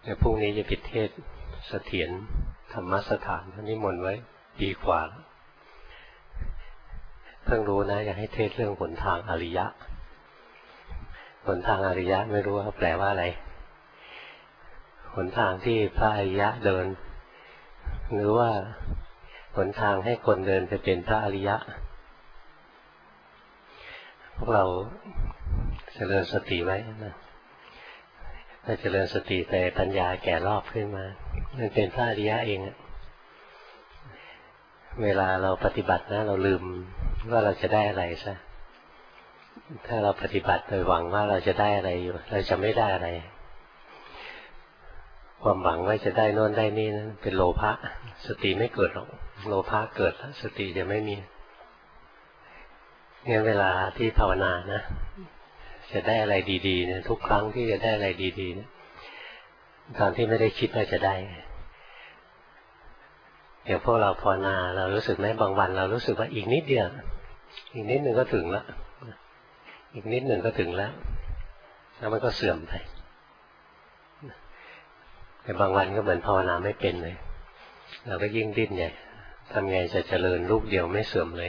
แต่พรุ่งนี้จะปิดเทศเสถียรธรรมสถานท่านนิมนต์ไว้ปีกว่าเพิ่งรู้นะอยากให้เทศเรื่องหนทางอริยะหนทางอริยะไม่รู้ว่าแปลว่าอะไรหนทางที่พระอริยะเดินหรือว่าหนทางให้คนเดินไปเป็นพระอริยะพวกเราเจริญสติไว้นะถ้าเจริญสติแต่ปัญญาแก่รอบขึ้นมามันเป็นพระอริยะเองเวลาเราปฏิบัตินะเราลืมว่าเราจะได้อะไรซะถ้าเราปฏิบัติโดยหวังว่าเราจะได้อะไรอยู่เราจะไม่ได้อะไรความหวังว่าจะได้โน่นได้นี่นั้นเป็นโลภะสติไม่เกิดหรอกโลภะเกิดแล้วสติจะไม่มีงั้นเวลาที่ภาวนานะจะได้อะไรดีๆเนี่ยทุกครั้งที่จะได้อะไรดีๆเนี่ยตอนที่ไม่ได้คิดว่าจะได้อย่างพวกเราภาวนาเรารู้สึกไหมบางวันเรารู้สึกว่าอีกนิดเดียวอีกนิดหนึ่งก็ถึงแล้วอีกนิดหนึ่งก็ถึงแล้วมันก็เสื่อมไปแต่บางวันก็เหมือนภาวนาไม่เป็นเลยเราก็ยิ่งดิ้นใหญ่ทำไงจะเจริญลูกเดียวไม่เสื่อมเลย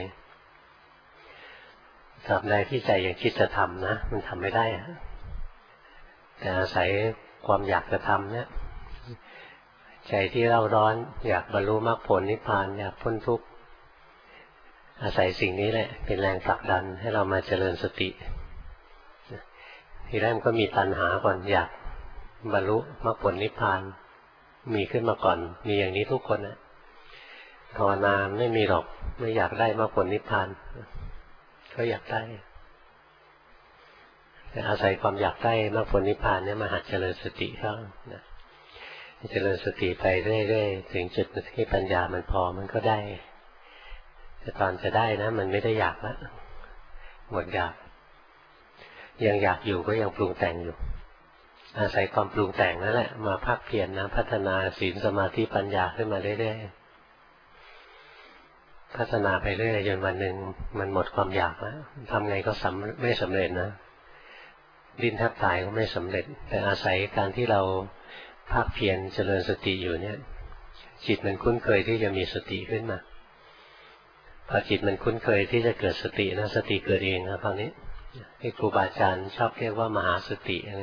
ตราบใดที่ใจยังคิดจะทำนะมันทำไม่ได้แต่อาศัยความอยากจะทำเนี่ยใจที่เร่าร้อนอยากบรรลุมรรคผลนิพพานอยากพ้นทุกข์อาศัยสิ่งนี้แหละเป็นแรงผลักดันให้เรามาเจริญสติทีแรกมันก็มีตัณหาก่อนอยากบรรลุมรรคผลนิพพานมีขึ้นมาก่อนมีอย่างนี้ทุกคนนะภาวนาไม่มีหรอกไม่อยากได้มรรคผลนิพพานก็อยากได้แต่อาศัยความอยากได้มรรคผลนิพพานเนี่ยมาหัดเจริญสติเข้านะเจริญสติไปเรื่อยๆถึงจุดที่ปัญญามันพอมันก็ได้แต่ตอนจะได้นะมันไม่ได้อยากแล้วหมดอยากยังอยากอยู่ก็ยังปรุงแต่งอยู่อาศัยความปรุงแต่งนั่นแหละมาภาคเพียรนะพัฒนาศีลสมาธิปัญญาขึ้นมาเรื่อยๆพัฒนาไปเรื่อยจนวันหนึ่งมันหมดความอยากแล้วทำไงก็ไม่สำเร็จนะดิ้นแทบตายก็ไม่สำเร็จแต่อาศัยการที่เราภาคเพียรเจริญสติอยู่เนี่ยจิตมันคุ้นเคยที่จะมีสติขึ้นมาพอจิตมันคุ้นเคยที่จะเกิดสตินะสติเกิดเองนะตอนนี้ที่ครูบาอาจารย์ชอบเรียกว่ามหาสติอะไร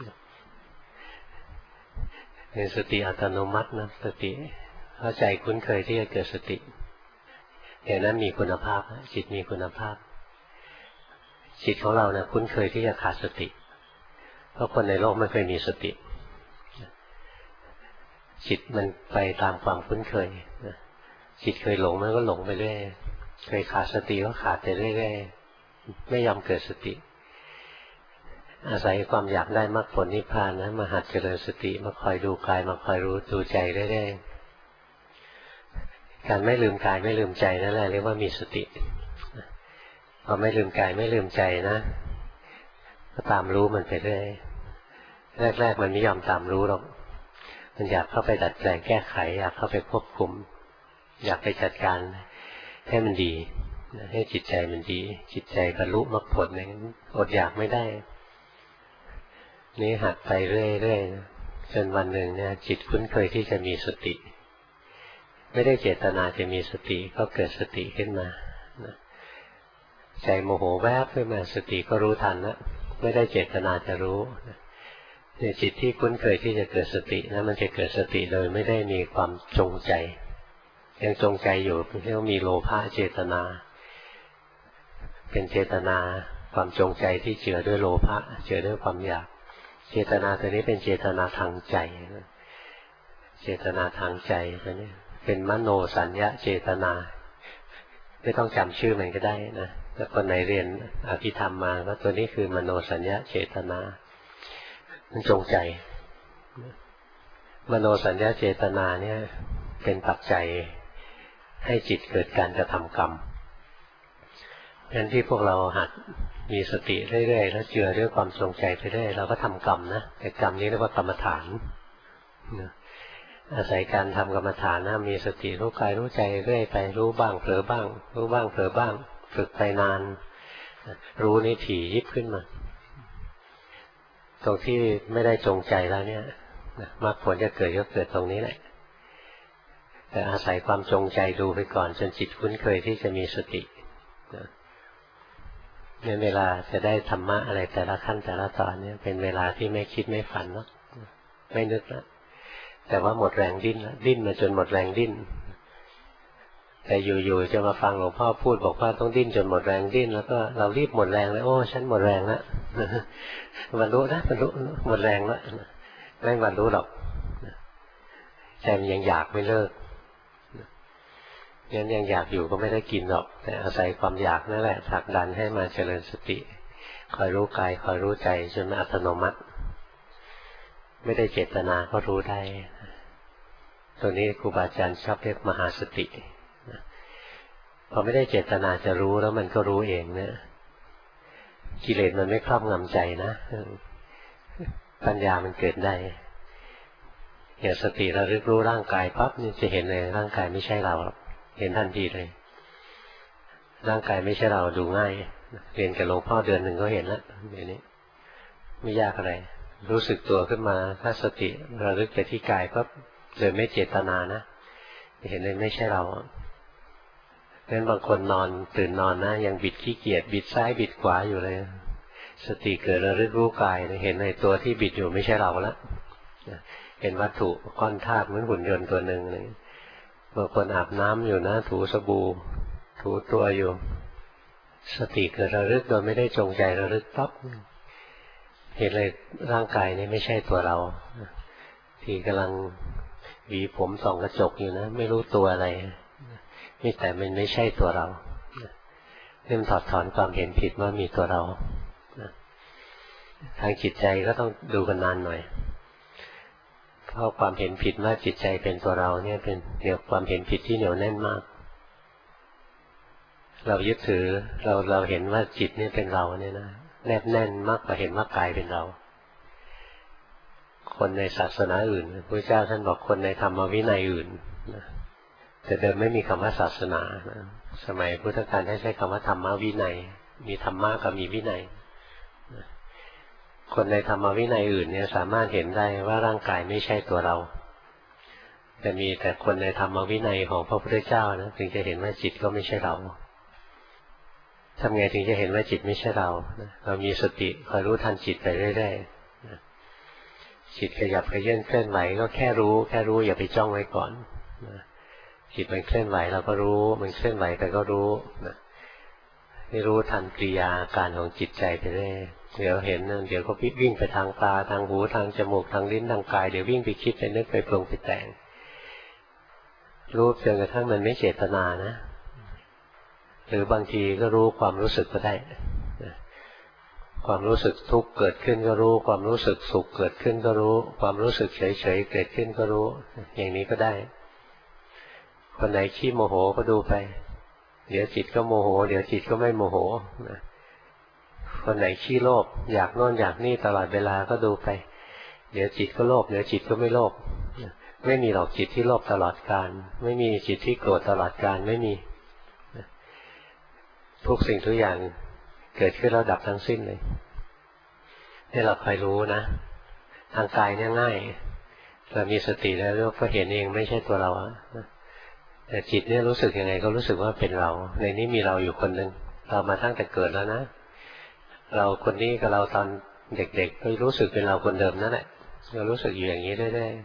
เป็นสติอัตโนมัตินะสติเข้าใจคุ้นเคยที่จะเกิดสติอย่างนั้นมีคุณภาพจิตมีคุณภาพจิตของเราเนี่ยคุ้นเคยที่จะขาดสติเพราะคนในโลกไม่เคยมีสติจิตมันไปตามความคุ้นเคยจิตเคยหลงมันก็หลงไปเรื่อยเคยขาดสติก็ขาดไปเรื่อยๆไม่ยอมเกิดสติอาศัยความอยากได้มรรคผลนิพพานนะมาหัดเจริญสติมาคอยดูกายมาคอยรู้ดูใจเรื่อยๆการไม่ลืมกายไม่ลืมใจนั่นแหละเรียกว่ามีสติพอไม่ลืมกายไม่ลืมใจนะก็ตามรู้มันไปเรื่อยแรกๆมันไม่ยอมตามรู้หรอกมันอยากเข้าไปดัดแปลงแก้ไขอยากเข้าไปควบคุมอยากไปจัดการให้มันดีให้จิตใจมันดีจิตใจบรรลุมรรคผลเนี่ยอดอยากไม่ได้นี่หัดไปเรื่อยๆจนวันหนึ่งเนี่ยจิตคุ้นเคยที่จะมีสติไม่ได้เจตนาจะมีสติก็เกิดสติขึ้นมาใจโมโหแวบขึ้นมาสติก็รู้ทันแล้วไม่ได้เจตนาจะรู้เนี่ยจิตที่คุ้นเคยที่จะเกิดสตินะมันจะเกิดสติโดยไม่ได้มีความจงใจยังจงใจอยู่เรียกว่ามีโลภะเจตนาเป็นเจตนาความจงใจที่เจือด้วยโลภะเจือด้วยความอยากเจตนาตัวนี้เป็นเจตนาทางใจเจตนาทางใจตัวนี้เป็นมโนสัญญาเจตนาไม่ต้องจำชื่อมันก็ได้นะถ้าคนไหนเรียนอภิธรรมมาก็ตัวนี้คือมโนสัญญาเจตนามันจงใจมโนสัญญาเจตนาเนี่ยเป็นปัจจัยให้จิตเกิดการกระทำกรรมงั้นที่พวกเราหัดมีสติเรื่อยๆแล้วเจือด้วยความจงใจไปเรื่อยเราก็ทำกรรมนะแต่กรรมนี้เรียกว่ากรรมฐานอาศัยการทำกรรมฐานนะมีสติรู้กายรู้ใจเรื่อยไปรู้บ้างเผลอบ้างรู้บ้างเผลอบ้างฝึกไปนานรู้นี่ถี่ยิบขึ้นมาตรงที่ไม่ได้จงใจแล้วเนี่ยมรรคผลจะเกิดก็เกิดตรงนี้แหละแต่อาศัยความจงใจดูไปก่อนจนจิตคุ้นเคยที่จะมีสติเนี่ยเวลาจะได้ธรรมะอะไรแต่ละขั้นแต่ละตอนเนี่ยเป็นเวลาที่ไม่คิดไม่ฝันเนาะไม่นึกแล้วแต่ว่าหมดแรงดิ้นแล้วดิ้นมาจนหมดแรงดิ้นแต่อยู่ๆจะมาฟังหลวงพ่อพูดบอกว่าต้องดิ้นจนหมดแรงดิ้นแล้วก็เรารีบหมดแรงเลยโอ้ฉันหมดแรงแล้วบรรลุนะบรรลุหมดแรงแล้วไม่บรรลุหรอกใจมันยังอยากไม่เลิกงั้นยังอยากอยู่ก็ไม่ได้กินหรอกแต่อาศัยความอยากนั่นแหละผลักดันให้มาเจริญสติคอยรู้กายคอยรู้ใจจนมันอัตโนมัติไม่ได้เจตนาก็รู้ได้ตัวนี้ครูบาอาจารย์ชอบเรียกมหาสติพอไม่ได้เจตนาจะรู้แล้วมันก็รู้เองเนี่ยกิเลสมันไม่ครอบงำใจนะปัญญามันเกิดได้อย่างสติระลึกรู้ร่างกายปั๊บนี่จะเห็นเลยร่างกายไม่ใช่เราเห็นทันทีเลยร่างกายไม่ใช่เราดูง่ายเรียนกับหลวงพ่อเดือนหนึ่งก็เห็นแล้วเดี๋ยวนี้ไม่ยากอะไรรู้สึกตัวขึ้นมาถ้าสติระลึกไปที่กายปั๊บเลยไม่เจตนานะเห็นเลยไม่ใช่เรางั้นบางคนนอนตื่นนอนนะยังบิดขี้เกียจบิดซ้ายบิดขวาอยู่เลยสติเกิดระลึกรู้กายเห็นในตัวที่บิดอยู่ไม่ใช่เราแล้วเห็นวัตถุก้อนธาตุเหมือนหุ่นยนต์ตัวหนึ่งเลยบางคนอาบน้ำอยู่นะถูสบู่ถูตัวอยู่สติเกิดระลึกโดยไม่ได้จงใจระลึกปั๊บเห็นเลยร่างกายนี้ไม่ใช่ตัวเราที่กำลังหวีผมส่องกระจกอยู่นะไม่รู้ตัวอะไรนี่แต่มันไม่ใช่ตัวเราเริ่มถอดถอนความเห็นผิดว่ามีตัวเราทางจิตใจก็ต้องดูกันนานหน่อยเพราะความเห็นผิดว่าจิตใจเป็นตัวเราเนี่ยเป็นเดี๋ยวความเห็นผิดที่เหนียวแน่นมากเรายึดถือเราเห็นว่าจิตนี่เป็นเราเนี่ยนะแนบแน่นมากกว่าเห็นว่ากายเป็นเราคนในศาสนาอื่นพระเจ้าท่านบอกคนในธรรมวินัยอื่นแต่เดิมไม่มีคำว่าศาสนาสมัยพุทธกาลท่านใช้คำว่าธรรมวินัยมีธรรมะกับมีวินัยคนในธรรมวินัยอื่นเนี่ยสามารถเห็นได้ว่าร่างกายไม่ใช่ตัวเราแต่มีแต่คนในธรรมวินัยของพระพุทธเจ้านะถึงจะเห็นว่าจิตก็ไม่ใช่เราทำไงถึงจะเห็นว่าจิตไม่ใช่เราเรามีสติคอยรู้ทันจิตไปเรื่อยๆจิตขยับขยื่นเคลื่อนไหวก็แค่รู้อย่าไปจ้องไว้ก่อนจิตมันเคลื่อนไหวเราก็รู้มันเคลื่อนไหวไปก็รู้ให้รู้ทันกิริยาการของจิตใจไปเรื่อยเดี๋ยวเห็นเดี๋ยวก็วิ่งไปทางตาทางหูทางจมูกทางลิ้นทางกายเดี๋ยววิ่งไปคิดไปนึกไปปรุงไปแต่งรู้จนกระทั่งมันไม่เจตนานะหรือบางทีก็รู้ความรู้สึกก็ได้ความรู้สึกทุกข์เกิดขึ้นก็รู้ความรู้สึกสุขเกิดขึ้นก็รู้ความรู้สึกเฉยๆเกิดขึ้นก็รู้อย่างนี้ก็ได้คนไหนขี้โมโหก็ดูไปเดี๋ยวจิตก็โมโหเดี๋ยวจิตก็ไม่โมโหคนไหนขี้โลภอยากโน่นอยากนี่ตลอดเวลาก็ดูไปเดี๋ยวจิตก็โลภเดี๋ยวจิตก็ไม่โลภไม่มีหรอกจิตที่โลภตลอดกาลไม่มีจิตที่โกรธตลอดกาลไม่มีทุกสิ่งทุกอย่างเกิดขึ้นแล้วดับทั้งสิ้นเลยให้เราคอยรู้นะทางกายเนี่ยง่ายเรามีสติแล้วก็เห็นเองไม่ใช่ตัวเราแต่จิตเนี่ยรู้สึกยังไงก็รู้สึกว่าเป็นเราในนี้มีเราอยู่คนหนึ่งเรามาตั้งแต่เกิดแล้วนะเราคนนี้กับเราตอนเด็กๆก็รู้สึกเป็นเราคนเดิมนั่นแหละเรารู้สึกอยู่อย่างนี้เรื่อย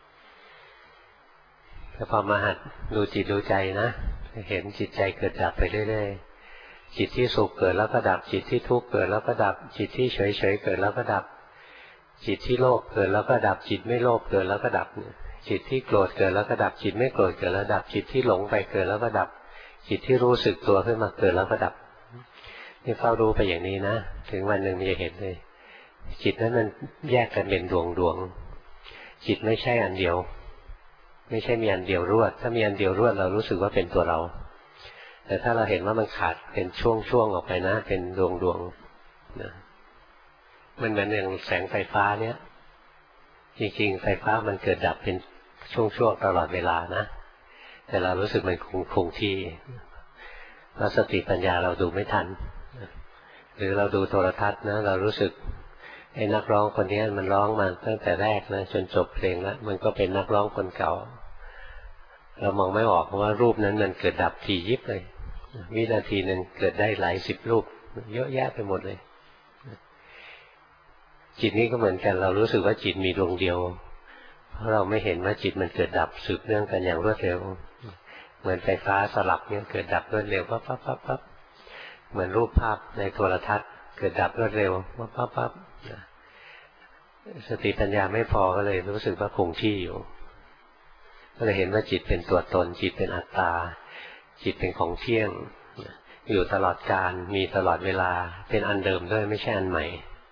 ๆแต่พอมาหัดดูจิตดูใจนะเห็นจิตใจเกิดดับไปเรื่อยๆจิตที่สุขเกิดแล้วก็ดับจิตที่ทุกข์เกิดแล้วก็ดับจิตที่เฉยๆเกิดแล้วก็ดับจิตที่โลภเกิดแล้วก็ดับจิตไม่โลภเกิดแล้วก็ดับจิตที่โกรธเกิดแล้วก็ดับจิตไม่โกรธเกิดแล้วดับจิตที่หลงไปเกิดแล้วก็ดับจิตที่รู้สึกตัวขึ้นมาเกิดแล้วก็ดับนี่เฝ้ารู้ไปอย่างนี้นะถึงวันหนึ่งมันจะเห็นเลยจิตนั้นมันแยกกันเป็นดวงจิตไม่ใช่อันเดียวไม่ใช่มีอันเดียวรวดถ้ามีอันเดียวรวดเรารู้สึกว่าเป็นตัวเราแต่ถ้าเราเห็นว่ามันขาดเป็นช่วงออกไปนะเป็นดวงนะมันเหมือนอย่างแสงไฟฟ้าเนี่ยจริงๆไฟฟ้ามันเกิดดับเป็นช่วงตลอดเวลานะแต่เรารู้สึกมันคงที่แล้วสติปัญญาเราดูไม่ทันหรือเราดูโทรทัศน์นะเรารู้สึกอ้นักร้องคนนี้มันร้องมาตั้งแต่แรกนะจนจบเพลงแล้วมันก็เป็นนักร้องคนเก่าเรามองไม่ออกว่ารูปนั้นมันเกิดดับถี่ยิบเลยวินาทีนึงเกิดได้หลายสิบรูปเยอะแยะไปหมดเลยจิตนี้ก็เหมือนกันเรารู้สึกว่าจิตมีดวงเดียวเพราะเราไม่เห็นว่าจิตมันเกิดดับสืบเนื่องกันอย่างรวดเร็วเหมือนไฟฟ้าสลับเนี่ยเกิดดับรวดเร็วปั๊บปั๊บปั๊บปั๊บเหมือนรูปภาพในโทรทัศน์เกิดดับรวดเร็วปั๊บปั๊บปั๊บสติปัญญาไม่พอก็เลยรู้สึกว่าคงที่อยู่ก็เลยเห็นว่าจิตเป็นตัวตนจิตเป็นอัตตาจิตเป็นของเที่ยงอยู่ตลอดกาลมีตลอดเวลาเป็นอันเดิมด้วยไม่ใช่อันใหม่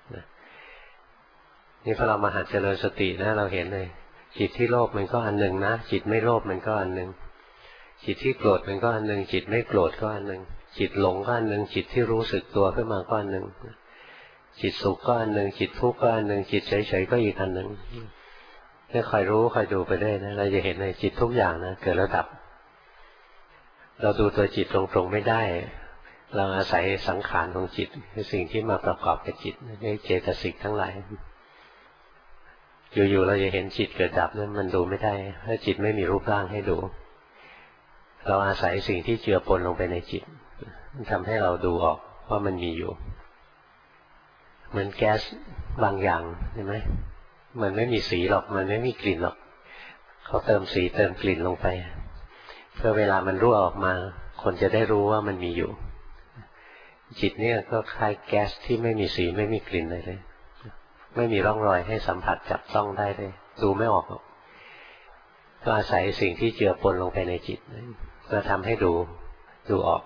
นี่พอเรามาหัดเจริญสตินะเราเห็นเลยจิตที่โลภมันก็อันหนึ่งนะจิตไม่โลภมันก็อันหนึ่งจิตที่โกรธมันก็อันหนึ่งจิตไม่โกรธก็อันหนึ่งจิตหลงก็อันหนึ่งจิตที่รู้สึกตัวขึ้นมาก็อันหนึ่งจิตสุขก็อันหนึ่งจิตทุกข์ก็อันหนึ่งจิตเฉยๆก็อีกอันหนึ่งเนี่ยคอยรู้คอยดูไปได้นะเราจะเห็นเลยจิตทุกอย่างนะเกิดแล้วดับเราดูตัวจิตตรงๆไม่ได้เราอาศัยสังขารของจิตคือสิ่งที่มาประกอบกับจิตเรียกเจตสิกทั้งหลายอยู่ๆเราจะเห็นจิตเกิดดับนั้นมันดูไม่ได้เพราะจิตไม่มีรูปร่างให้ดูเราอาศัยสิ่งที่เจือปนลงไปในจิตมันทำให้เราดูออกว่ามันมีอยู่เหมือนแก๊สบางอย่างใช่ไหมมันไม่มีสีหรอกมันไม่มีกลิ่นหรอกเขาเติมสีเติมกลิ่นลงไปเพื่อเวลามันรั่วออกมาคนจะได้รู้ว่ามันมีอยู่จิตเนี่ยก็คล้ายแก๊สที่ไม่มีสีไม่มีกลิ่นเลยไม่มีร่องรอยให้สัมผัสจับต้องได้เลยดูไม่ออกหรอกก็อาศัยสิ่งที่เจือปนลงไปในจิตก็ทำให้ดูออก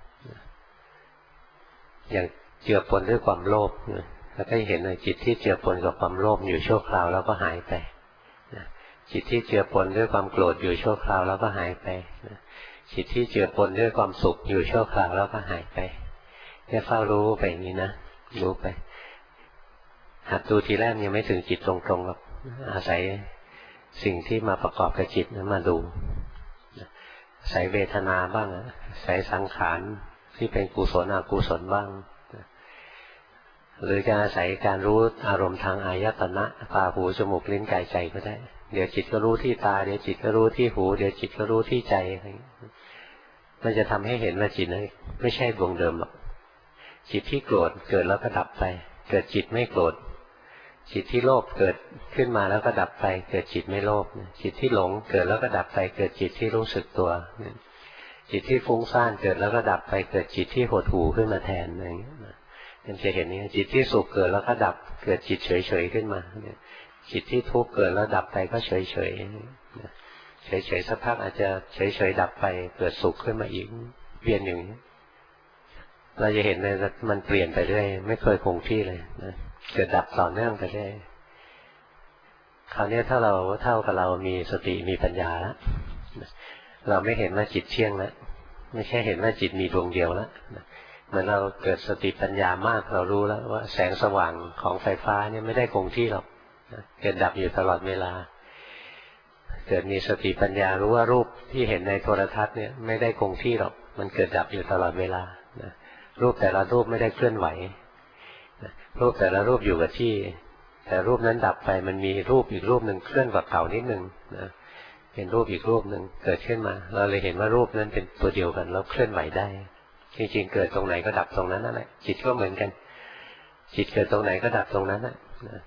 อย่างเจือปนด้วยความโลภแล้วก็เห็นในจิตที่เจือปนกับความโลภอยู่ชั่วคราวแล้วก็หายไปจิตที่เจือปนด้วยความโกรธอยู่ชั่วคราวแล้วก็หายไปจิตที่เจือปนด้วยความสุขอยู่ชั่วคราวแล้วก็หายไปแค่เฝ้ารู้ไปอย่างนี้นะรู้ไปหัดดูทีแรกยังไม่ถึงจิตตรงๆหรอกอาศัยสิ่งที่มาประกอบกับจิตนั้นมาดูอาศัยเวทนาบ้างอาศัยสังขารที่เป็นกุศลอกุศลบ้างหรือจะอาศัยการรู้อารมณ์ทางอายตนะตาหูจมูกลิ้นกายใจก็ได้เดี๋ยวจิตก็รู้ที่ตาเดี๋ยวจิตก็รู้ที่หูเดี๋ยวจิตก็รู้ที่ใจมันจะทำให้เห็นว่าจิตนั้นไม่ใช่ดวงเดิมหรอกจิตที่โกรธเกิดแล้วก็ดับไปเกิดจิตไม่โกรธจิตที่โลภเกิดขึ้นมาแล้วก็ดับไปเกิดจิตไม่โลภจิตที่หลงเกิดแล้วก็ดับไปเกิดจิตที่รู้สึกตัวจิตที่ฟุ้งซ่านเกิดแล้วก็ดับไปเกิดจิตที่หดหู่ขึ้นมาแทนอะไรอย่างเงี้ยมันจะเห็นนี่จิตที่สุขเกิดแล้วก็ดับเกิดจิตเฉยๆขึ้นมาจิตที่ทุกข์เกิดแล้วดับไปก็เฉยๆเฉยๆสักพักอาจจะเฉยๆดับไปเกิดสุขขึ้นมาอีกเวียนอย่างนี้เราจะเห็นเลยมันเปลี่ยนไปเรื่อยไม่เคยคงที่เลยนะเกิดดับต่อเนื่องไปเรื่อยคราวนี้ถ้าเราเท่ากับเรามีสติมีปัญญาแล้วเราไม่เห็นว่าจิตเที่ยงแล้วไม่ใช่เห็นว่าจิตมีดวงเดียวแล้วเหมือนเราเกิดสติปัญญามากเรารู้แล้วว่าแสงสว่างของไฟฟ้าเนี่ยไม่ได้คงที่หรอกเกิดดับอยู่ตลอดเวลาเกิดมีสติปัญญารู้ว่ารูปที่เห็นในโทรทัศน์เนี่ยไม่ได้คงที่หรอกมันเกิดดับอยู่ตลอดเวลารูปแต่ละรูปไม่ได้เคลื่อนไหวรูปแต่ละรูปอยู่กับที่แต่รูปนั้นดับไปมันมีรูปอีกรูปหนึ่งเคลื่อนกว่าเก่านิดนึงนะเป็นรูปอีกรูปหนึ่งเกิดขึ้นมาเราเลยเห็นว่ารูปนั้นเป็นตัวเดียวกันแล้วเคลื่อนไหวได้จริงๆเกิดตรงไหนก็ดับตรงนั้นนั่นแหละจิตก็เหมือนกันจิตเกิดตรงไหนก็ดับตรงนั้นนะ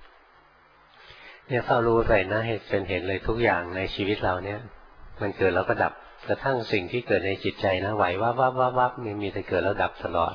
เนี่ยเฝ้ารู้ไปนะให้เป็นเห็นเลยทุกอย่างในชีวิตเราเนี่ยมันเกิดแล้วก็ดับกระทั่งสิ่งที่เกิดในจิตใจนะไหววับมีแต่เกิดแล้วดับตลอด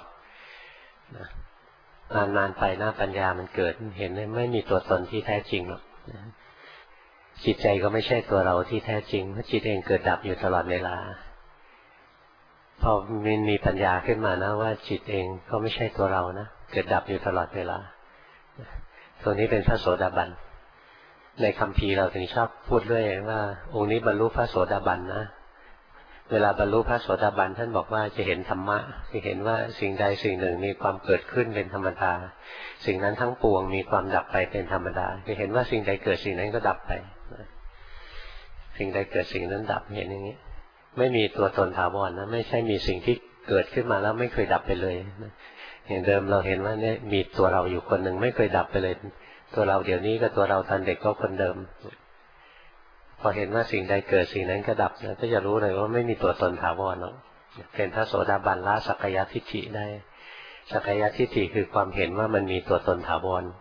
นานๆไปหน้าปัญญามันเกิดเห็นเลยไม่มีตัวตนที่แท้จริงหรอกจิตใจก็ไม่ใช่ตัวเราที่แท้จริงเพราะจิตเองเกิดดับอยู่ตลอดเวลาพอมีปัญญาขึ้นมานะว่าจิตเองก็ไม่ใช่ตัวเรานะเกิดดับอยู่ตลอดเวลาตัวนี้เป็นพระโสดาบันในคัมภีร์เราถึงชอบพูดเรื่อยว่าองค์นี้บรรลุพระโสดาบันนะเวลาบรรลุพระโสดาบันท่านบอกว่าจะเห็นธรรมะจะเห็นว่าสิ่งใดสิ่งหนึ่งมีความเกิดขึ้นเป็นธรรมดาสิ่งนั้นทั้งปวงมีความดับไปเป็นธรรมดาจะเห็นว่าสิ่งใดเกิดสิ่งนั้นก็ดับไปสิ่งใดเกิดสิ่งนั้นดับเห็นอย่างนี้ไม่มีตัวตนถาวรนะไม่ใช่มีสิ่งที่เกิดขึ้นมาแล้วไม่เคยดับไปเลยอย่างเดิมเราเห็นว่าเนี่ยมีตัวเราอยู่คนหนึ่งไม่เคยดับไปเลยตัวเราเดี๋ยวนี้กับตัวเราตอนเด็กก็คนเดิมพอเห็นว่าสิ่งใดเกิดสิ่งนั้นก็ดับก็จะรู้เลยว่าไม่มีตัวตนถาวรหรอกเป็นพระโสดาบันละสักกายทิฏฐิได้สักกายทิฏฐิคือความเห็นว่ามันมีตัวตนถาวร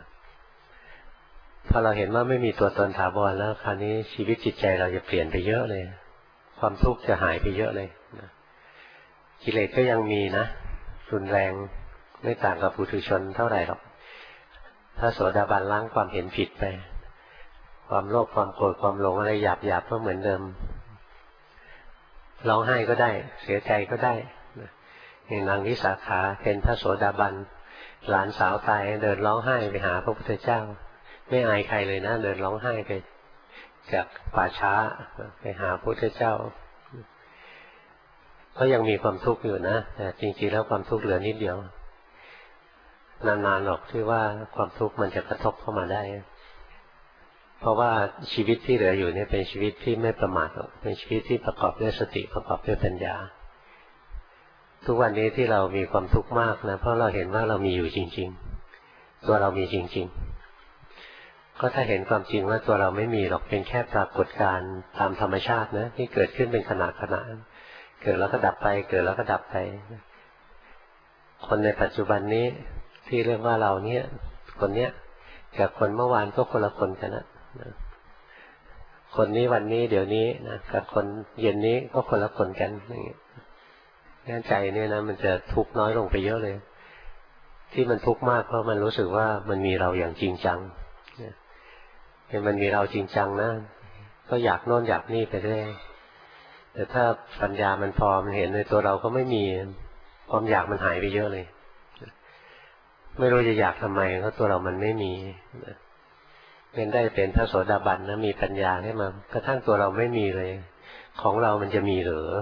พอเราเห็นว่าไม่มีตัวตนถาวรแล้วคราวนี้ชีวิตจิตใจเราจะเปลี่ยนไปเยอะเลยความทุกข์จะหายไปเยอะเลยกิเลสก็ยังมีนะรุนแรงไม่ต่างกับปุถุชนเท่าไหร่หรอกพระโสดาบันล้างความเห็นผิดไปความโลภความโกรธความหลงอะไรหยาบๆก็เหมือนเดิมร้องไห้ก็ได้เสียใจก็ได้อย่างนางวิสาขาเป็นพระโสดาบันหลานสาวตายเดินร้องไห้ไปหาพระพุทธเจ้าไม่อายใครเลยนะเดินร้องไห้ไปจากป่าช้าไปหาพระพุทธเจ้าก็ยังมีความทุกข์อยู่นะแต่จริงๆแล้วความทุกข์เหลือนิดเดียวนานๆหรอกที่ว่าความทุกข์มันจะกระทบเข้ามาได้เพราะว่าชีวิตที่เหลืออยู่เนี่ยเป็นชีวิตที่ไม่ประมาทหรอกเป็นชีวิตที่ประกอบด้วยสติประกอบด้วยปัญญาทุกวันนี้ที่เรามีความทุกข์มากนะเพราะเราเห็นว่าเรามีอยู่จริงๆตัวเรามีจริงๆก็ถ้าเห็นความจริงว่าตัวเราไม่มีหรอกเป็นแค่ปรากฏการณ์ตามธรรมชาตินะที่เกิดขึ้นเป็นขณะเกิดแล้วก็ดับไปเกิดแล้วก็ดับไปคนในปัจจุบันนี้ที่เรียกว่าเราเนี่ยคนเนี้ยกับคนเมื่อวานก็คนละคนกันนะคนนี้วันนี้เดี๋ยวนี้นะกับคนเย็นนี้ก็คนละคนกันอย่างเงี้ยใจเนี่ยนะมันจะทุกข์น้อยลงไปเยอะเลยที่มันทุกข์มากเพราะมันรู้สึกว่ามันมีเราอย่างจริงจังเห็นมันมีเราจริงจังนะก็อยากโน่นอยากนี่ไปเรื่อยแต่ถ้าปัญญามันพอมันเห็นในตัวเราก็ไม่มีความอยากมันหายไปเยอะเลยไม่รู้จะอยากทำไมเพราะตัวเรามันไม่มีเป็นได้เป็นพระโสดาบันนะมีปัญญาให้มากระทั่งตัวเราไม่มีเลยของเรามันจะมีหรือ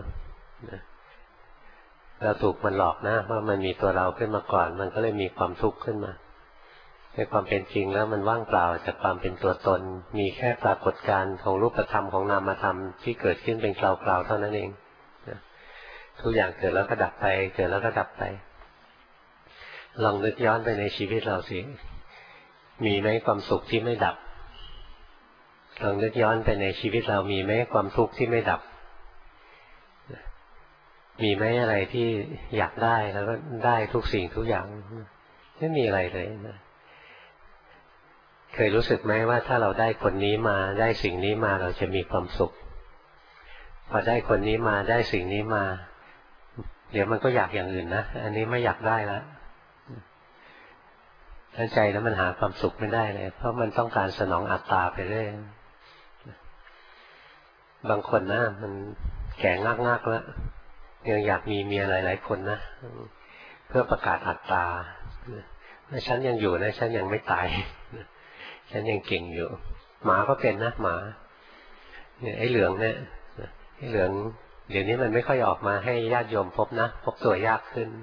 เราถูกมันหลอกนะว่ามันมีตัวเราขึ้นมาก่อนมันก็เลยมีความทุกข์ขึ้นมาในความเป็นจริงแล้วมันว่างเปล่าจากความเป็นตัวตนมีแค่ปรากฏการณ์ของรูปธรรมของนามธรรมที่เกิดขึ้นเป็นคราวๆเท่านั้นเองทุกอย่างเกิดแล้วก็ดับไปเกิดแล้วก็ดับไปลองนึกย้อนไปในชีวิตเราสิมีไหมความสุขที่ไม่ดับลองนึกย้อนไปในชีวิตเรามีไหมความทุกข์ที่ไม่ดับมีไหมอะไรที่อยากได้แล้วก็ได้ทุกสิ่งทุกอย่างไม่มีอะไรเลยนะเคยรู้สึกไหมว่าถ้าเราได้คนนี้มาได้สิ่งนี้มาเราจะมีความสุขพอได้คนนี้มาได้สิ่งนี้มาเดี๋ยวมันก็อยากอย่างอื่นนะอันนี้ไม่อยากได้แล้วทั้งใจแล้วมันหาความสุขไม่ได้เลยเพราะมันต้องการสนองอัตตาไปเรื่อยบางคนนะมันแก่งักๆแล้วยังอยากมีเมียหลายๆคนนะเพื่อประกาศอัตตาว่าฉันยังอยู่นะฉันยังไม่ตายฉันยังเก่งอยู่หมาก็เป็นนะหมาเนี่ยไอ้เหลืองเนี่ยไอ้เหลืองเดี๋ยวนี้มันไม่ค่อยออกมาให้ญาติโยมพบนะพบตัวยากขึ้น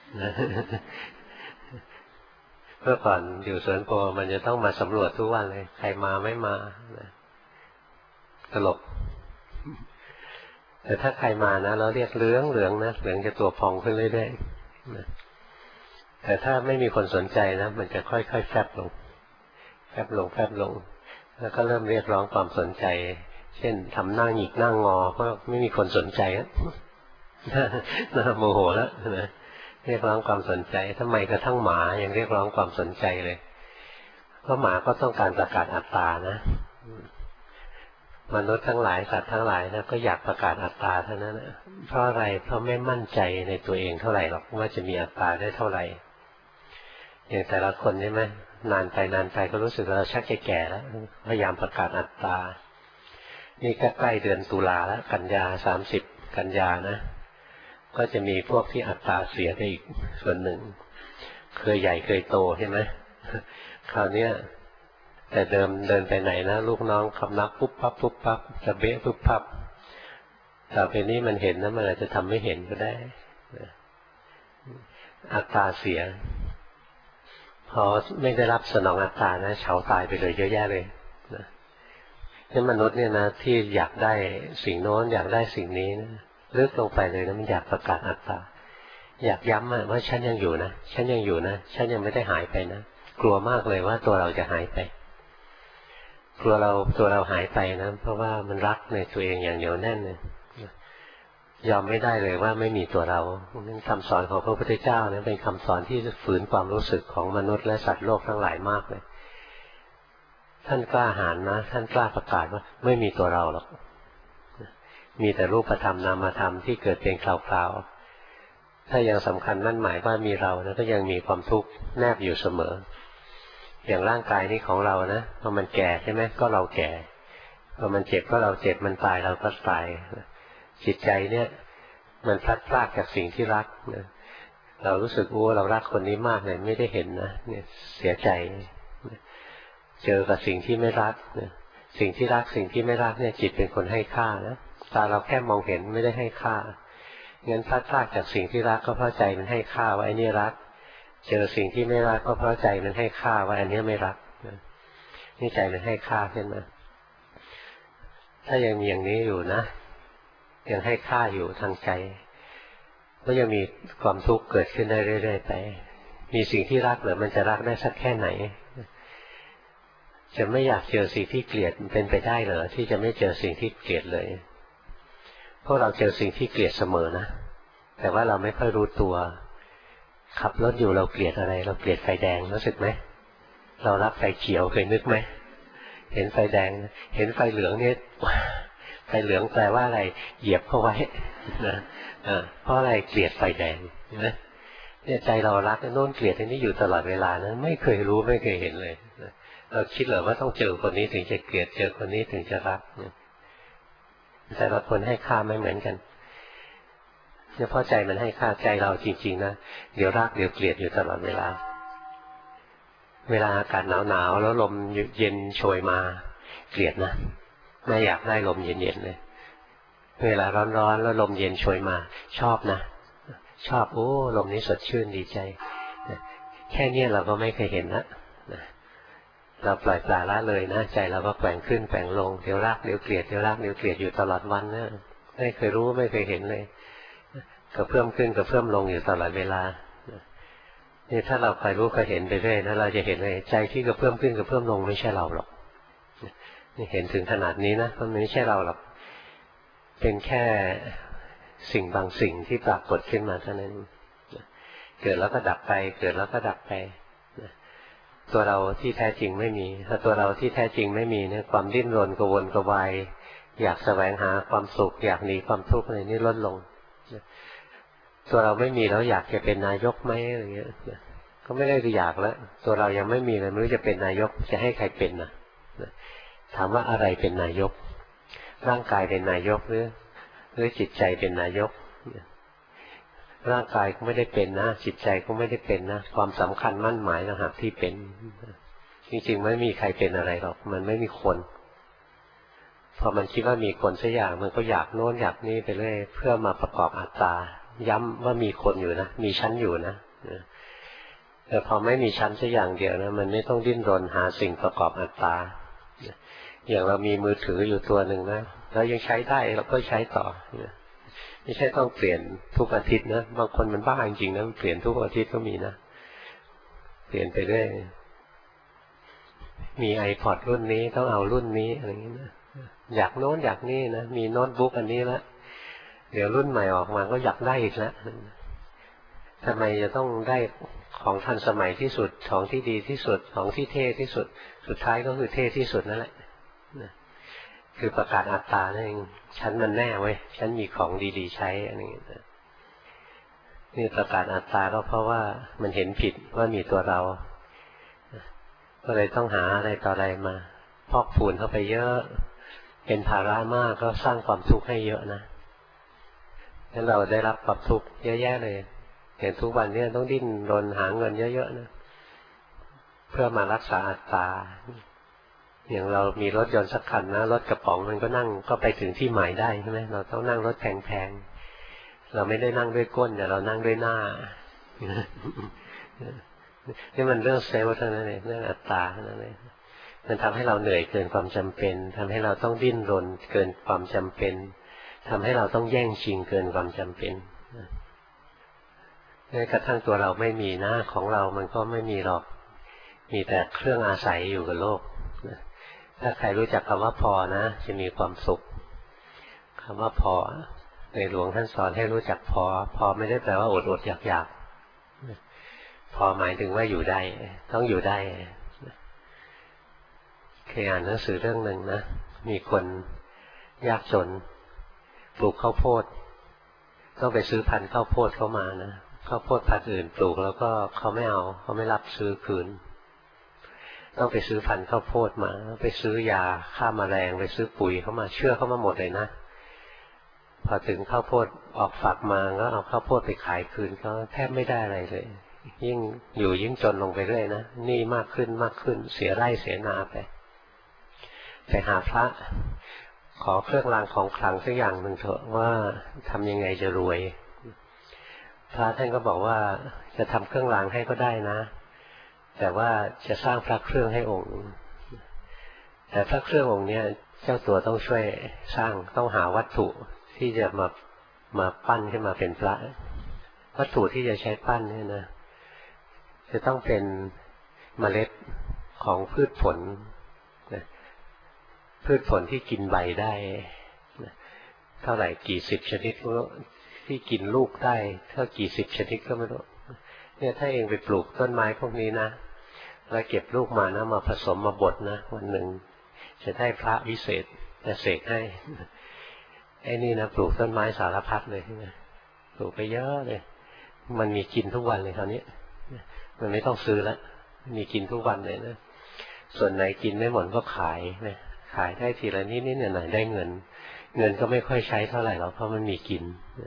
เมื่อก่อนอยู่สวนโพมันจะต้องมาสำรวจทุกวันเลยใครมาไม่มาตลกแต่ถ้าใครมานะเราเรียกเหลืองนะเหลืองจะตัวพองขึ้นเรื่อยๆแต่ถ้าไม่มีคนสนใจนะมันจะค่อยๆแฟบลงแล้วก็เริ่มเรียกร้องความสนใจเช่นทำหน้าหงิกหน้างอเพราะไม่มีคนสนใจน่าโมโหแล้วนะเรียกร้องความสนใจทำไมกระทั่งหมายังเรียกร้องความสนใจเลยเพราะหมาก็ต้องการประกาศอัตตานะมนุษย์ทั้งหลายสัตว์ทั้งหลายนะก็อยากประกาศอัตตาเท่านั้นนะเพราะอะไรเพราะไม่มั่นใจในตัวเองเท่าไหร่หรอกว่าจะมีอัตตาได้เท่าไหร่อย่างแต่ละคนใช่ไหมนานไปก็รู้สึกเราชักแก่แล้วพยายามประกาศอัตตานี่ก็ใกล้เดือนตุลาแล้วกันยา30 กันยานะก็จะมีพวกที่อัตตาเสียไปอีกส่วนหนึ่งเคยใหญ่เคยโตใช่ไหมคราวนี้แต่เดินไปไหนนะลูกน้องคำนับปุ๊บปั๊บจะเบ๊ะปุ๊บปั๊บต่อไปนี้มันเห็นนะมันอาจจะทำไม่เห็นก็ได้อัตตาเสียพอไม่ได้รับสนองอัตตานะเฉาตายไปเลยเยอะแยะเลยนะนี่มนุษย์เนี่ยนะที่อยากได้สิ่งโน้นอยากได้สิ่งนี้นะลึกลงไปเลยนะมันอยากประกาศอัตตาอยากย้ำว่าฉันยังอยู่นะฉันยังอยู่นะฉันยังไม่ได้หายไปนะกลัวมากเลยว่าตัวเราจะหายไปกลัวตัวเราหายไปนะเพราะว่ามันรักในตัวเองอย่างเหนียวแน่นเลยยอมไม่ได้เลยว่าไม่มีตัวเราคำสอนของพระพุทธเจ้านะเป็นคำสอนที่ฝืนความรู้สึกของมนุษย์และสัตว์โลกทั้งหลายมากเลยท่านกล้าหาญนะท่านกล้าประกาศว่าไม่มีตัวเราหรอกมีแต่รูปธรรมนามธรรมที่เกิดเป็นคราวๆถ้ายังสำคัญมั่นหมายว่ามีเรานะก็ยังมีความทุกข์แนบอยู่เสมออย่างร่างกายนี้ของเรานะพอมันแก่ใช่ไหมก็เราแก่พอมันเจ็บก็เราเจ็บมันตายเราก็ตายจิตใจเนี่ยมันพลัดพรากจากสิ่งที่รักนะเรารู้สึกว่าเรารักคนนี้มากเลยไม่ได้เห็นนะเนี่ยเสียใจเจอกับสิ่งที่ไม่รักนะสิ่งที่รักสิ่งที่ไม่รักเนี่ยจิตเป็นคนให้ค่านะตาเราแค่มองเห็นไม่ได้ให้ค่างั้นพลัดพรากจากสิ่งที่รักก็เพราะใจมันให้ค่าว่าไอ้นี่รักเจอสิ่งที่ไม่รักก็เพราะใจมันให้ค่าว่าอันนี้ไม่รักนี่ใจมันให้ค่าขึ้นมาถ้ายังมีอย่างนี้อยู่นะยังให้ค่าอยู่ทางใจก็ยังมีความทุกข์เกิดขึ้นได้เรื่อยๆไปมีสิ่งที่รักหรือมันจะรักได้สักแค่ไหนจะไม่อยากเจอสิ่งที่เกลียดมันเป็นไปได้เหรอที่จะไม่เจอสิ่งที่เกลียดเลยพวกเราเจอสิ่งที่เกลียดเสมอนะแต่ว่าเราไม่ค่อยรู้ตัวขับรถอยู่เราเกลียดอะไรเราเกลียดไฟแดงรู้สึกไหมเรารักไฟเขียวเคยนึกไหมเห็นไฟแดงเห็นไฟเหลืองเนี่ยไฟเหลืองแปลว่าอะไรเหยียบเข้าไว้นะเพราะอะไรเกลียดไฟแดงนะเนี่ยใจเรารักโน่นเกลียดอันนี้อยู่ตลอดเวลานะไม่เคยรู้ไม่เคยเห็นเลยเราคิดเหรอว่าต้องเจอคนนี้ถึงจะเกลียดเจอคนนี้ถึงจะรักแต่ละคนให้ค่าไม่เหมือนกันเนี่ยเพราะใจมันให้ค่าใจเราจริงๆนะเดี๋ยวรักเดี๋ยวเกลียดอยู่ตลอดเวลาอากาศหนาวๆแล้วลมเย็นโชยมาเกลียดนะไม่อยากได้ลมเย็นๆเลยเวลาร้อนๆแล้วลมเย็นโชยมาชอบนะชอบโอ้ลมนี้สดชื่นดีใจแค่นี้เราก็ไม่เคยเห็นนะเราปล่อยปละละเลยนะใจเราก็แกว่งขึ้นแกว่งลงเดี๋ยวรักเดี๋ยวเกลียดเดี๋ยวรักเดี๋ยวเกลียดอยู่ตลอดวันนะไม่เคยรู้ไม่เคยเห็นเลยก็เพิ่มขึ้นก็เพิ่มลงอยู่ตลอดเวลานี่ถ้าเราคอยรู้คอยเห็นไปเรื่อยนะเราจะเห็นเลยใจที่ก็เพิ่มขึ้นก็เพิ่มลงไม่ใช่เราหรอกนี่เห็นถึงขนาดนี้นะมันไม่ใช่เราหรอกเป็นแค่สิ่งบางสิ่งที่ปรากฏขึ้นมาเท่านั้นเกิดแล้วก็ดับไปเกิดแล้วก็ดับไปตัวเราที่แท้จริงไม่มีถ้าตัวเราที่แท้จริงไม่มีเนี่ยความดิ้นรนกระวนกระวายอยากแสวงหาความสุขอยากหนีความทุกข์อะไรนี่ลดลงตัวเราไม่มีแล้วอยากจะเป็นนายกไหมอะไรเงี้ยก็ไม่ได้อยากแล้วตัวเรายังไม่มีเลยไม่รู้จะเป็นนายกจะให้ใครเป็นนะถามว่าอะไรเป็นนายกร่างกายเป็นนายกหรือจิตใจเป็นนายกร่างกายก็ไม่ได้เป็นนะจิตใจก็ไม่ได้เป็นนะความสำคัญมั่นหมายนะหากที่เป็นจริงๆไม่มีใครเป็นอะไรหรอกมันไม่มีคนพอมันคิดว่ามีคนสักอย่างมันก็อยากโน้นอยากนี่ไปเรื่อยเพื่อมาประกอบอัตตาย้ำว่ามีคนอยู่นะมีชั้นอยู่นะแต่พอไม่มีชั้นสักอย่างเดียวนะมันไม่ต้องดิ้นรนหาสิ่งประกอบอัตตาอย่างเรามีมือถืออยู่ตัวหนึ่งนะแล้วยังใช้ได้เราก็ใช้ต่อไม่ใช่ต้องเปลี่ยนทุกอาทิตย์นะบางคนมันบ้าจริงๆนะเปลี่ยนทุกอาทิตย์ก็มีนะเปลี่ยนไปเรื่อยมี iPod รุ่นนี้ต้องเอารุ่นนี้อะไรอย่างนี้นะอยากโน้นอยากนี่นะมีโน้ตบุ๊กอันนี้ละเดี๋ยวรุ่นใหม่ออกมาก็อยากได้อีกแล้วทำไมจะต้องได้ของทันสมัยที่สุดของที่ดีที่สุดของที่เท่ที่สุดสุดท้ายก็คือเท่ที่สุดนั่นแหละคือประกาศอัตตานั่นเองฉันมันแน่เว้ยฉันมีของดีๆใช้อะไรอย่างนี้นี่ประกาศอัตตาก็เพราะว่ามันเห็นผิดว่ามีตัวเราก็เลยต้องหาอะไรต่ออะไรมาพอกพูนเข้าไปเยอะเป็นภาระมากก็สร้างความทุกข์ให้เยอะนะงั้นเราได้รับความทุกข์เยอะแยะเลยเห็นทุกวันนี้ต้องดิ้นรนหาเงินเยอะๆนะเพื่อมารักษาอัตตาอย่างเรามีรถยนต์สักคันนะรถกระป๋องมันก็นั่งก็ไปถึงที่หมายได้ใช่ไหมเราต้องนั่งรถแพงๆเราไม่ได้นั่งด้วยก้นแต่เรานั่งด้วยหน้านี่มันเรื่องเซลล์เท่านั้นเองเรื่องอัตตาเท่านั้นเองมันทำให้เราเหนื่อยเกินความจำเป็นทำให้เราต้องดิ้นรนเกินความจำเป็นทำให้เราต้องแย่งชิงเกินความจำเป็นแม้กระทั่งตัวเราไม่มีนะของเรามันก็ไม่มีหรอกมีแต่เครื่องอาศัยอยู่กับโลกถ้าใครรู้จักคำว่าพอนะจะมีความสุขคำว่าพอในหลวงท่านสอนให้รู้จักพอไม่ได้แปลว่าอดอยากพอหมายถึงว่าอยู่ได้ต้องอยู่ได้เคยอ่านหนังสือเรื่องหนึ่งนะมีคนยากจนปลูกข้าวโพดต้องไปซื้อพันธุ์ข้าวโพดเข้ามานะข้าวโพดพันธุ์อื่นปลูกแล้วก็เขาไม่เอาเขาไม่รับซื้อคืนต้องไปซื้อพันธุ์ข้าวโพดมาไปซื้อยาฆ่าแมลงไปซื้อปุ๋ยเข้ามาเชื่อเข้ามาหมดเลยนะพอถึงข้าวโพดออกฝักมาก็เอาข้าวโพดไปขายคืนก็แทบไม่ได้อะไรเลยยิ่งอยู่ยิ่งจนลงไปเรื่อยนะหนี้มากขึ้นเสียไร่เสียนาไปหาพระขอเครื่องรางของขลังสักอย่างหนึ่งเถอะว่าทำยังไงจะรวยพระท่านก็บอกว่าจะทำเครื่องรางให้ก็ได้นะแต่ว่าจะสร้างพระเครื่องให้องค์แต่พระเครื่ององค์นี้เจ้าตัวต้องช่วยสร้างต้องหาวัตถุที่จะมาปั้นขึ้นมาเป็นพระวัตถุที่จะใช้ปั้นเนี่ยนะจะต้องเป็นเมล็ดของพืชผลที่กินใบได้เท่าไหร่กี่สิบชนิดก็ที่กินลูกได้เท่ากี่สิบชนิดก็ไม่รู้เนี่ยถ้าเองไปปลูกต้นไม้พวกนี้นะแล้วเก็บลูกมานะมาผสมมาบดนะวันหนึ่งจะได้พระวิเศษจะเสกให้ไอ้นี่นะปลูกต้นไม้สารพัดเลยนะปลูกไปเยอะเลยมันมีกินทุกวันเลยคราวนี้มันไม่ต้องซื้อแล้วมีกินทุกวันเลยนะส่วนไหนกินไม่หมดก็ขายนะขายได้ทีละนิดหน่อยได้เงินก็ไม่ค่อยใช้เท่าไหร่หรอกเพราะมันมีกิน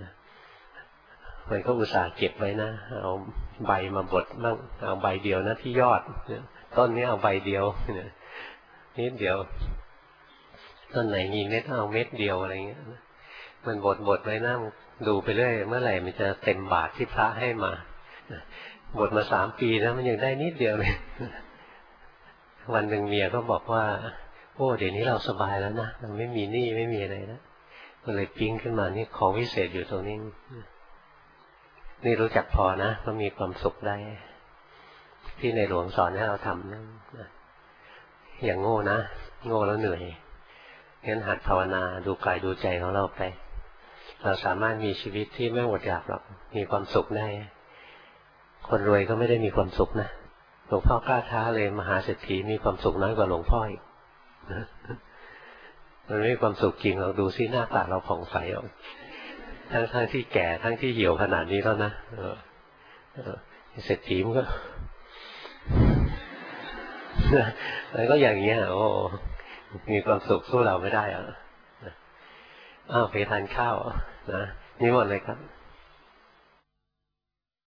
มันก็อุตส่าห์เก็บไว้นะเอาใบมาบดบ้างเอาใบเดียวนะที่ยอดต้นนี้เอาใบเดียวนิดเดียวต้นไหนมีเม็ดเอาเม็ดเดียวอะไรเงี้ยมันบดไว้นะดูไปเรื่อยเมื่อไหร่มันจะเต็มบาทที่พระให้มาบดมา3 ปีแล้วมันยังได้นิดเดียวเลยวันหนึ่งเมียก็บอกว่าโอ้เดี๋ยวนี้เราสบายแล้วนะเราไม่มีหนี้ไม่มีอะไรแล้วมันเลยปิ๊งขึ้นมานี่ของวิเศษอยู่ตรงนี้นี่รู้จักพอนะก็มีความสุขได้ที่ในหลวงสอนให้เราทำนะอย่างโง่นะโง่แล้วเหนื่อยงั้นหัดภาวนาดูกายดูใจของเราไปเราสามารถมีชีวิตที่ไม่อดอยากหรอกมีความสุขได้คนรวยก็ไม่ได้มีความสุขนะหลวงพ่อกล้าท้าเลยมหาเศรษฐีมีความสุขน้อยกว่าหลวงพ่ออีกมันไม่มีความสุขจริงเราดูซิหน้าตาเราผ่องใสออกทั้งที่แก่ทั้งที่เหี่ยวขนาดนี้แล้วนะเศรษฐีมันก็แล้วก็อย่างเงี้ยโอ้มีความสุขสู้เราไม่ได้อ่ะอ้าวไปทานข้าวนะนี่หมดเลยครับ